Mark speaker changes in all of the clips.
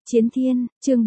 Speaker 1: Chiến Thiên, chương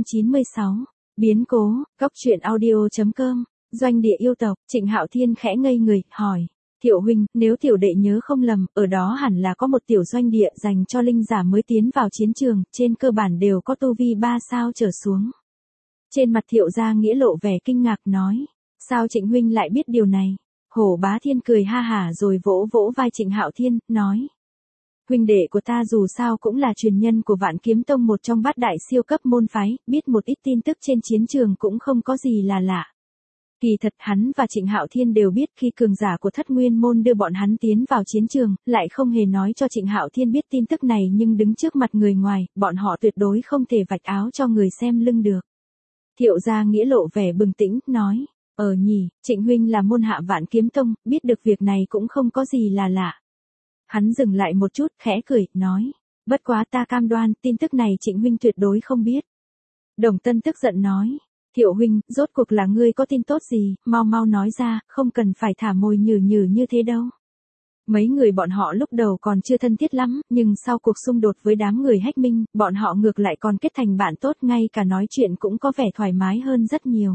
Speaker 1: 796. Biến cố, Cóc truyện audio.com. Doanh địa yêu tộc, Trịnh Hạo Thiên khẽ ngây người, hỏi. Thiệu huynh, nếu tiểu đệ nhớ không lầm, ở đó hẳn là có một tiểu doanh địa dành cho linh giả mới tiến vào chiến trường, trên cơ bản đều có tu vi 3 sao trở xuống. Trên mặt Thiệu gia nghĩa lộ vẻ kinh ngạc nói. Sao Trịnh huynh lại biết điều này? Hổ Bá Thiên cười ha hả rồi vỗ vỗ vai Trịnh Hạo Thiên, nói. Huynh đệ của ta dù sao cũng là truyền nhân của Vạn Kiếm Tông, một trong bát đại siêu cấp môn phái, biết một ít tin tức trên chiến trường cũng không có gì là lạ. Kỳ thật hắn và Trịnh Hạo Thiên đều biết khi cường giả của Thất Nguyên môn đưa bọn hắn tiến vào chiến trường, lại không hề nói cho Trịnh Hạo Thiên biết tin tức này, nhưng đứng trước mặt người ngoài, bọn họ tuyệt đối không thể vạch áo cho người xem lưng được. Thiệu gia nghĩa lộ vẻ bừng tỉnh, nói, nhỉ, Trịnh huynh là môn hạ Vạn Kiếm Tông, biết được việc này cũng không có gì là lạ. Hắn dừng lại một chút, khẽ cười, nói, bất quá ta cam đoan, tin tức này Trịnh huynh tuyệt đối không biết. Đồng Tân tức giận nói, Thiệu huynh, rốt cuộc là ngươi có tin tốt gì, mau mau nói ra, không cần phải thả mồi nhử nhử như thế đâu. Mấy người bọn họ lúc đầu còn chưa thân thiết lắm, nhưng sau cuộc xung đột với đám người Hách Minh, bọn họ ngược lại còn kết thành bạn tốt, ngay cả nói chuyện cũng có vẻ thoải mái hơn rất nhiều.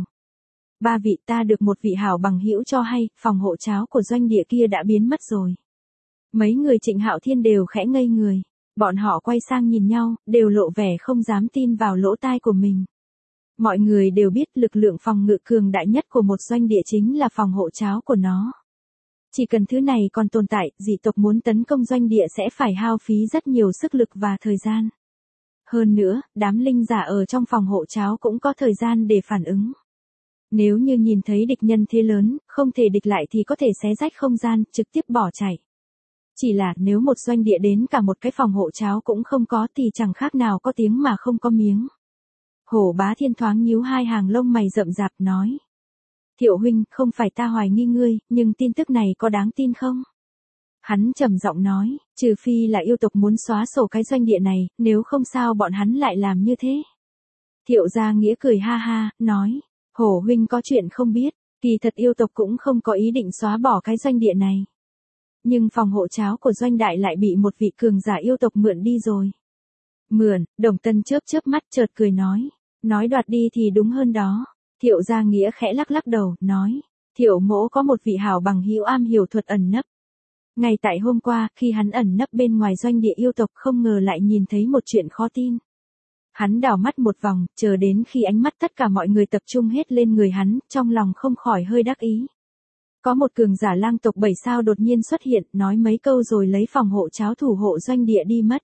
Speaker 1: Ba vị, ta được một vị hảo bằng hữu cho hay, phòng hộ cháo của doanh địa kia đã biến mất rồi. Mấy người Trịnh Hạo Thiên đều khẽ ngây người. Bọn họ quay sang nhìn nhau, đều lộ vẻ không dám tin vào lỗ tai của mình. Mọi người đều biết lực lượng phòng ngự cường đại nhất của một doanh địa chính là phòng hộ cháo của nó. Chỉ cần thứ này còn tồn tại, dị tộc muốn tấn công doanh địa sẽ phải hao phí rất nhiều sức lực và thời gian. Hơn nữa, đám linh giả ở trong phòng hộ cháo cũng có thời gian để phản ứng. Nếu như nhìn thấy địch nhân thế lớn, không thể địch lại thì có thể xé rách không gian, trực tiếp bỏ chạy. Chỉ là nếu một doanh địa đến cả một cái phòng hộ cháo cũng không có thì chẳng khác nào có tiếng mà không có miếng. Hổ Bá Thiên thoáng nhíu hai hàng lông mày rậm rạp, nói. Thiệu huynh, không phải ta hoài nghi ngươi, nhưng tin tức này có đáng tin không? Hắn trầm giọng nói, trừ phi là yêu tộc muốn xóa sổ cái doanh địa này, nếu không sao bọn hắn lại làm như thế. Thiệu gia nghĩa cười ha ha, nói, Hổ huynh có chuyện không biết, kỳ thật yêu tộc cũng không có ý định xóa bỏ cái doanh địa này. Nhưng phòng hộ cháo của doanh đại lại bị một vị cường giả yêu tộc mượn đi rồi. Mượn, Đồng Tân chớp mắt chợt cười nói đoạt đi thì đúng hơn đó. Thiệu gia nghĩa khẽ lắc lắc đầu, nói, Thiệu mỗ có một vị hảo bằng hữu am hiểu thuật ẩn nấp. Ngay tại hôm qua, khi hắn ẩn nấp bên ngoài doanh địa yêu tộc, không ngờ lại nhìn thấy một chuyện khó tin. Hắn đảo mắt một vòng, chờ đến khi ánh mắt tất cả mọi người tập trung hết lên người hắn, trong lòng không khỏi hơi đắc ý. Có một cường giả lang tộc 7 sao đột nhiên xuất hiện, nói mấy câu rồi lấy phòng hộ cháo thủ hộ doanh địa đi mất.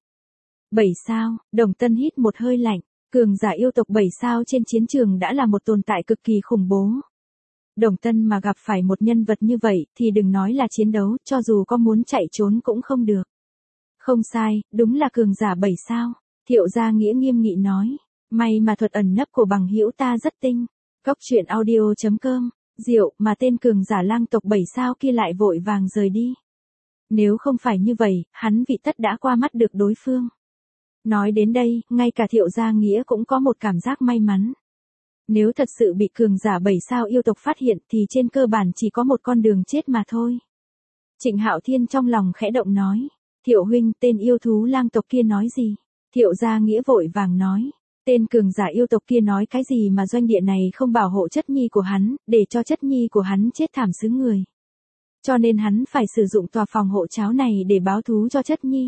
Speaker 1: 7 sao, Đồng Tân hít một hơi lạnh, cường giả yêu tộc 7 sao trên chiến trường đã là một tồn tại cực kỳ khủng bố. Đồng Tân mà gặp phải một nhân vật như vậy thì đừng nói là chiến đấu, cho dù có muốn chạy trốn cũng không được. Không sai, đúng là cường giả 7 sao. Thiệu gia nghĩa nghiêm nghị nói, may mà thuật ẩn nấp của bằng hữu ta rất tinh. Cóc truyện audio.com. Diệu, mà tên cường giả lang tộc 7 sao kia lại vội vàng rời đi. Nếu không phải như vậy, hắn vị tất đã qua mắt được đối phương. Nói đến đây, ngay cả Thiệu gia nghĩa cũng có một cảm giác may mắn. Nếu thật sự bị cường giả 7 sao yêu tộc phát hiện thì trên cơ bản chỉ có một con đường chết mà thôi. Trịnh Hạo Thiên trong lòng khẽ động nói, Thiệu huynh, tên yêu thú lang tộc kia nói gì? Thiệu gia nghĩa vội vàng nói. Tên cường giả yêu tộc kia nói cái gì mà doanh địa này không bảo hộ chất nhi của hắn, để cho chất nhi của hắn chết thảm xứ người. Cho nên hắn phải sử dụng tòa phòng hộ cháo này để báo thú cho chất nhi.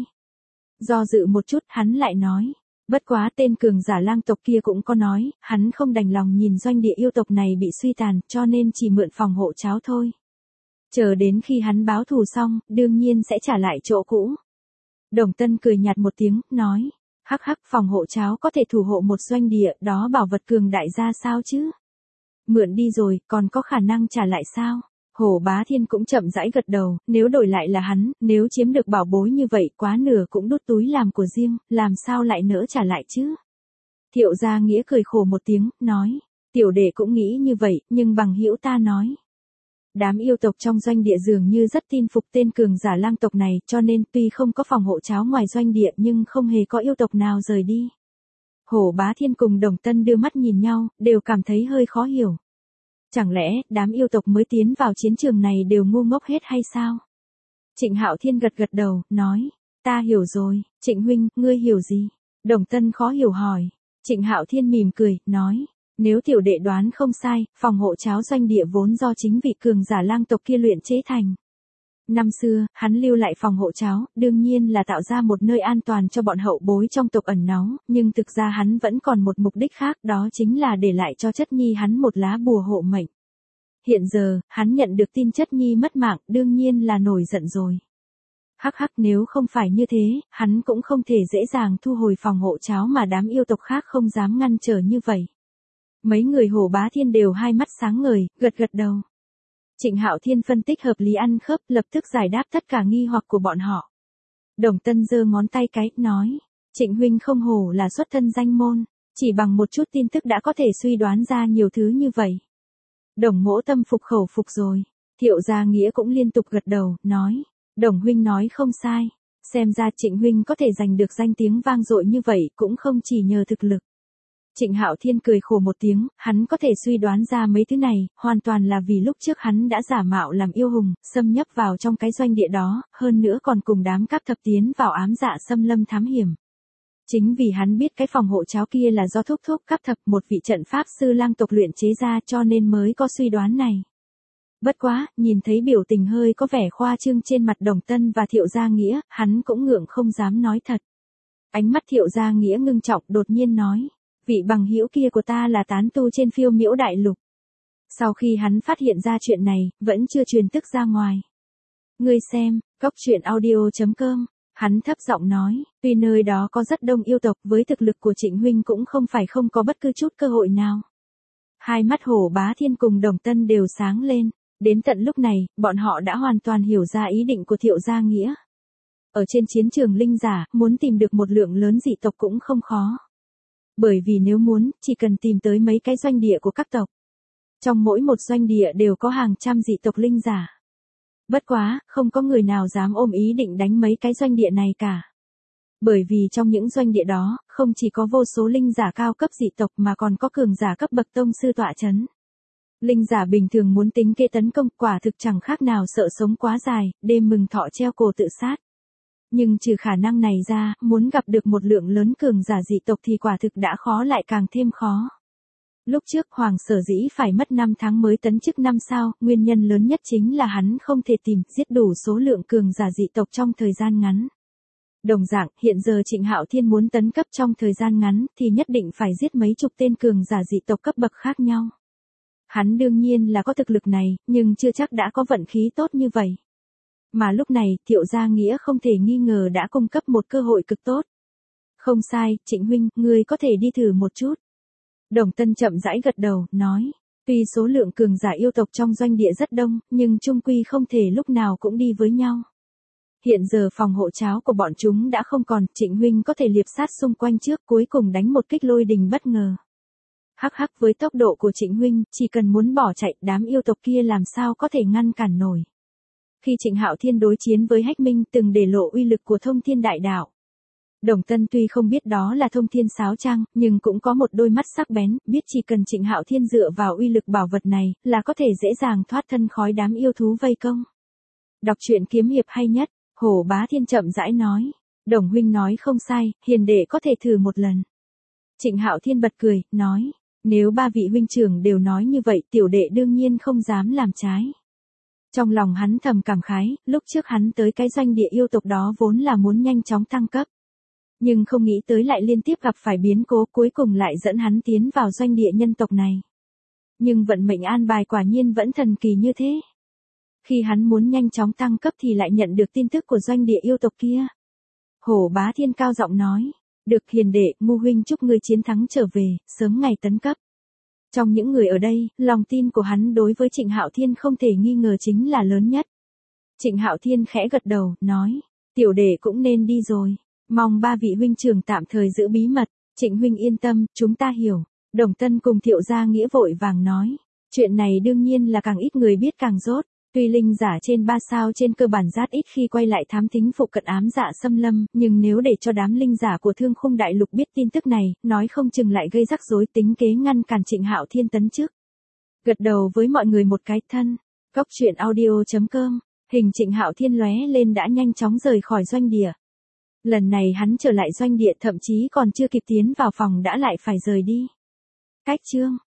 Speaker 1: Do dự một chút, hắn lại nói. Bất quá tên cường giả lang tộc kia cũng có nói, hắn không đành lòng nhìn doanh địa yêu tộc này bị suy tàn, cho nên chỉ mượn phòng hộ cháo thôi. Chờ đến khi hắn báo thù xong, đương nhiên sẽ trả lại chỗ cũ. Đồng Tân cười nhạt một tiếng, nói. Hắc hắc, phòng hộ cháo có thể thủ hộ một doanh địa, đó bảo vật cường đại ra sao chứ? Mượn đi rồi, còn có khả năng trả lại sao? Hổ Bá Thiên cũng chậm rãi gật đầu, nếu đổi lại là hắn, nếu chiếm được bảo bối như vậy, quá nửa cũng đút túi làm của riêng, làm sao lại nỡ trả lại chứ? Thiệu gia nghĩa cười khổ một tiếng, nói, tiểu đệ cũng nghĩ như vậy, nhưng bằng hữu ta nói. Đám yêu tộc trong doanh địa dường như rất tin phục tên cường giả lang tộc này, cho nên tuy không có phòng hộ cháo ngoài doanh địa nhưng không hề có yêu tộc nào rời đi. Hổ Bá Thiên cùng Đồng Tân đưa mắt nhìn nhau, đều cảm thấy hơi khó hiểu. Chẳng lẽ, đám yêu tộc mới tiến vào chiến trường này đều ngu ngốc hết hay sao? Trịnh Hạo Thiên gật gật đầu, nói, ta hiểu rồi. Trịnh huynh, ngươi hiểu gì? Đồng Tân khó hiểu hỏi. Trịnh Hạo Thiên mỉm cười, nói, nếu tiểu đệ đoán không sai, phòng hộ cháo doanh địa vốn do chính vị cường giả lang tộc kia luyện chế thành. Năm xưa, hắn lưu lại phòng hộ cháo, đương nhiên là tạo ra một nơi an toàn cho bọn hậu bối trong tộc ẩn náu, nhưng thực ra hắn vẫn còn một mục đích khác, đó chính là để lại cho chất nhi hắn một lá bùa hộ mệnh. Hiện giờ, hắn nhận được tin chất nhi mất mạng, đương nhiên là nổi giận rồi. Hắc hắc, nếu không phải như thế, hắn cũng không thể dễ dàng thu hồi phòng hộ cháo mà đám yêu tộc khác không dám ngăn trở như vậy. Mấy người Hồ Bá Thiên đều hai mắt sáng ngời, gật gật đầu. Trịnh Hạo Thiên phân tích hợp lý ăn khớp, lập tức giải đáp tất cả nghi hoặc của bọn họ. Đồng Tân giơ ngón tay cái, nói, Trịnh huynh không hổ là xuất thân danh môn, chỉ bằng một chút tin tức đã có thể suy đoán ra nhiều thứ như vậy. Đồng Mỗ tâm phục khẩu phục rồi. Thiệu Gia Nghĩa cũng liên tục gật đầu, nói, Đồng huynh nói không sai, xem ra Trịnh huynh có thể giành được danh tiếng vang dội như vậy cũng không chỉ nhờ thực lực. Trịnh Hạo Thiên cười khổ một tiếng, hắn có thể suy đoán ra mấy thứ này, hoàn toàn là vì lúc trước hắn đã giả mạo làm yêu hùng, xâm nhập vào trong cái doanh địa đó, hơn nữa còn cùng đám các thập tiến vào ám dạ xâm lâm thám hiểm. Chính vì hắn biết cái phòng hộ cháo kia là do thúc các thập một vị trận pháp sư lang tộc luyện chế ra cho nên mới có suy đoán này. Bất quá, nhìn thấy biểu tình hơi có vẻ khoa trương trên mặt Đồng Tân và Thiệu Gia Nghĩa, hắn cũng ngượng không dám nói thật. Ánh mắt Thiệu Gia Nghĩa ngưng trọng đột nhiên nói, vị bằng hữu kia của ta là tán tu trên Phiêu Miễu Đại Lục. Sau khi hắn phát hiện ra chuyện này, vẫn chưa truyền tức ra ngoài. Ngươi xem, coctruyện.audio.com, hắn thấp giọng nói, tuy nơi đó có rất đông yêu tộc với thực lực của Trịnh huynh cũng không phải không có bất cứ chút cơ hội nào. Hai mắt Hồ Bá Thiên cùng Đồng Tân đều sáng lên, đến tận lúc này, bọn họ đã hoàn toàn hiểu ra ý định của Thiệu Gia Nghĩa. Ở trên chiến trường linh giả, muốn tìm được một lượng lớn dị tộc cũng không khó. Bởi vì nếu muốn, chỉ cần tìm tới mấy cái doanh địa của các tộc. Trong mỗi một doanh địa đều có hàng trăm dị tộc linh giả. Bất quá, không có người nào dám ôm ý định đánh mấy cái doanh địa này cả. Bởi vì trong những doanh địa đó, không chỉ có vô số linh giả cao cấp dị tộc mà còn có cường giả cấp bậc tông sư tọa chấn. Linh giả bình thường muốn tính kế tấn công quả thực chẳng khác nào sợ sống quá dài, đêm mừng thọ treo cổ tự sát. Nhưng trừ khả năng này ra, muốn gặp được một lượng lớn cường giả dị tộc thì quả thực đã khó lại càng thêm khó. Lúc trước Hoàng Sở Dĩ phải mất 5 tháng mới tấn chức 5 sao, nguyên nhân lớn nhất chính là hắn không thể tìm giết đủ số lượng cường giả dị tộc trong thời gian ngắn. Đồng dạng, hiện giờ Trịnh Hạo Thiên muốn tấn cấp trong thời gian ngắn thì nhất định phải giết mấy chục tên cường giả dị tộc cấp bậc khác nhau. Hắn đương nhiên là có thực lực này, nhưng chưa chắc đã có vận khí tốt như vậy. Mà lúc này, Thiệu Gia Nghĩa không thể nghi ngờ đã cung cấp một cơ hội cực tốt. Không sai, Trịnh huynh, ngươi có thể đi thử một chút. Đồng Tân chậm rãi gật đầu, nói, tuy số lượng cường giả yêu tộc trong doanh địa rất đông, nhưng chung quy không thể lúc nào cũng đi với nhau. Hiện giờ phòng hộ cháo của bọn chúng đã không còn, Trịnh huynh có thể liệp sát xung quanh trước cuối cùng đánh một kích lôi đình bất ngờ. Hắc hắc, với tốc độ của Trịnh huynh, chỉ cần muốn bỏ chạy, đám yêu tộc kia làm sao có thể ngăn cản nổi. Khi Trịnh Hạo Thiên đối chiến với Hách Minh từng để lộ uy lực của Thông Thiên Đại Đạo. Đồng Tân tuy không biết đó là Thông Thiên Sáo Trang, nhưng cũng có một đôi mắt sắc bén, biết chỉ cần Trịnh Hạo Thiên dựa vào uy lực bảo vật này, là có thể dễ dàng thoát thân khói đám yêu thú vây công. Đọc truyện kiếm hiệp hay nhất, Hồ Bá Thiên chậm rãi nói, Đồng huynh nói không sai, hiền đệ có thể thử một lần. Trịnh Hạo Thiên bật cười, nói, nếu ba vị huynh trưởng đều nói như vậy, tiểu đệ đương nhiên không dám làm trái. Trong lòng hắn thầm cảm khái, lúc trước hắn tới cái doanh địa yêu tộc đó vốn là muốn nhanh chóng tăng cấp. Nhưng không nghĩ tới lại liên tiếp gặp phải biến cố, cuối cùng lại dẫn hắn tiến vào doanh địa nhân tộc này. Nhưng vận mệnh an bài quả nhiên vẫn thần kỳ như thế. Khi hắn muốn nhanh chóng tăng cấp thì lại nhận được tin tức của doanh địa yêu tộc kia. Hồ Bá Thiên cao giọng nói, được hiền đệ, Ngô huynh chúc ngươi chiến thắng trở về, sớm ngày tấn cấp. Trong những người ở đây, lòng tin của hắn đối với Trịnh Hạo Thiên không thể nghi ngờ chính là lớn nhất. Trịnh Hạo Thiên khẽ gật đầu, nói, tiểu đệ cũng nên đi rồi, mong ba vị huynh trưởng tạm thời giữ bí mật. Trịnh huynh yên tâm, chúng ta hiểu. Đồng Tân cùng Thiệu Gia Nghĩa vội vàng nói, chuyện này đương nhiên là càng ít người biết càng rốt. Tuy linh giả trên 3 sao trên cơ bản rất ít khi quay lại thám thính phụ cận ám dạ xâm lâm, nhưng nếu để cho đám linh giả của Thương Khung Đại Lục biết tin tức này, nói không chừng lại gây rắc rối tính kế ngăn cản Trịnh Hạo Thiên tấn chức. Gật đầu với mọi người một cái thân, coctruyện.audio.com, hình Trịnh Hạo Thiên lóe lên đã nhanh chóng rời khỏi doanh địa. Lần này hắn trở lại doanh địa thậm chí còn chưa kịp tiến vào phòng đã lại phải rời đi. Cách chương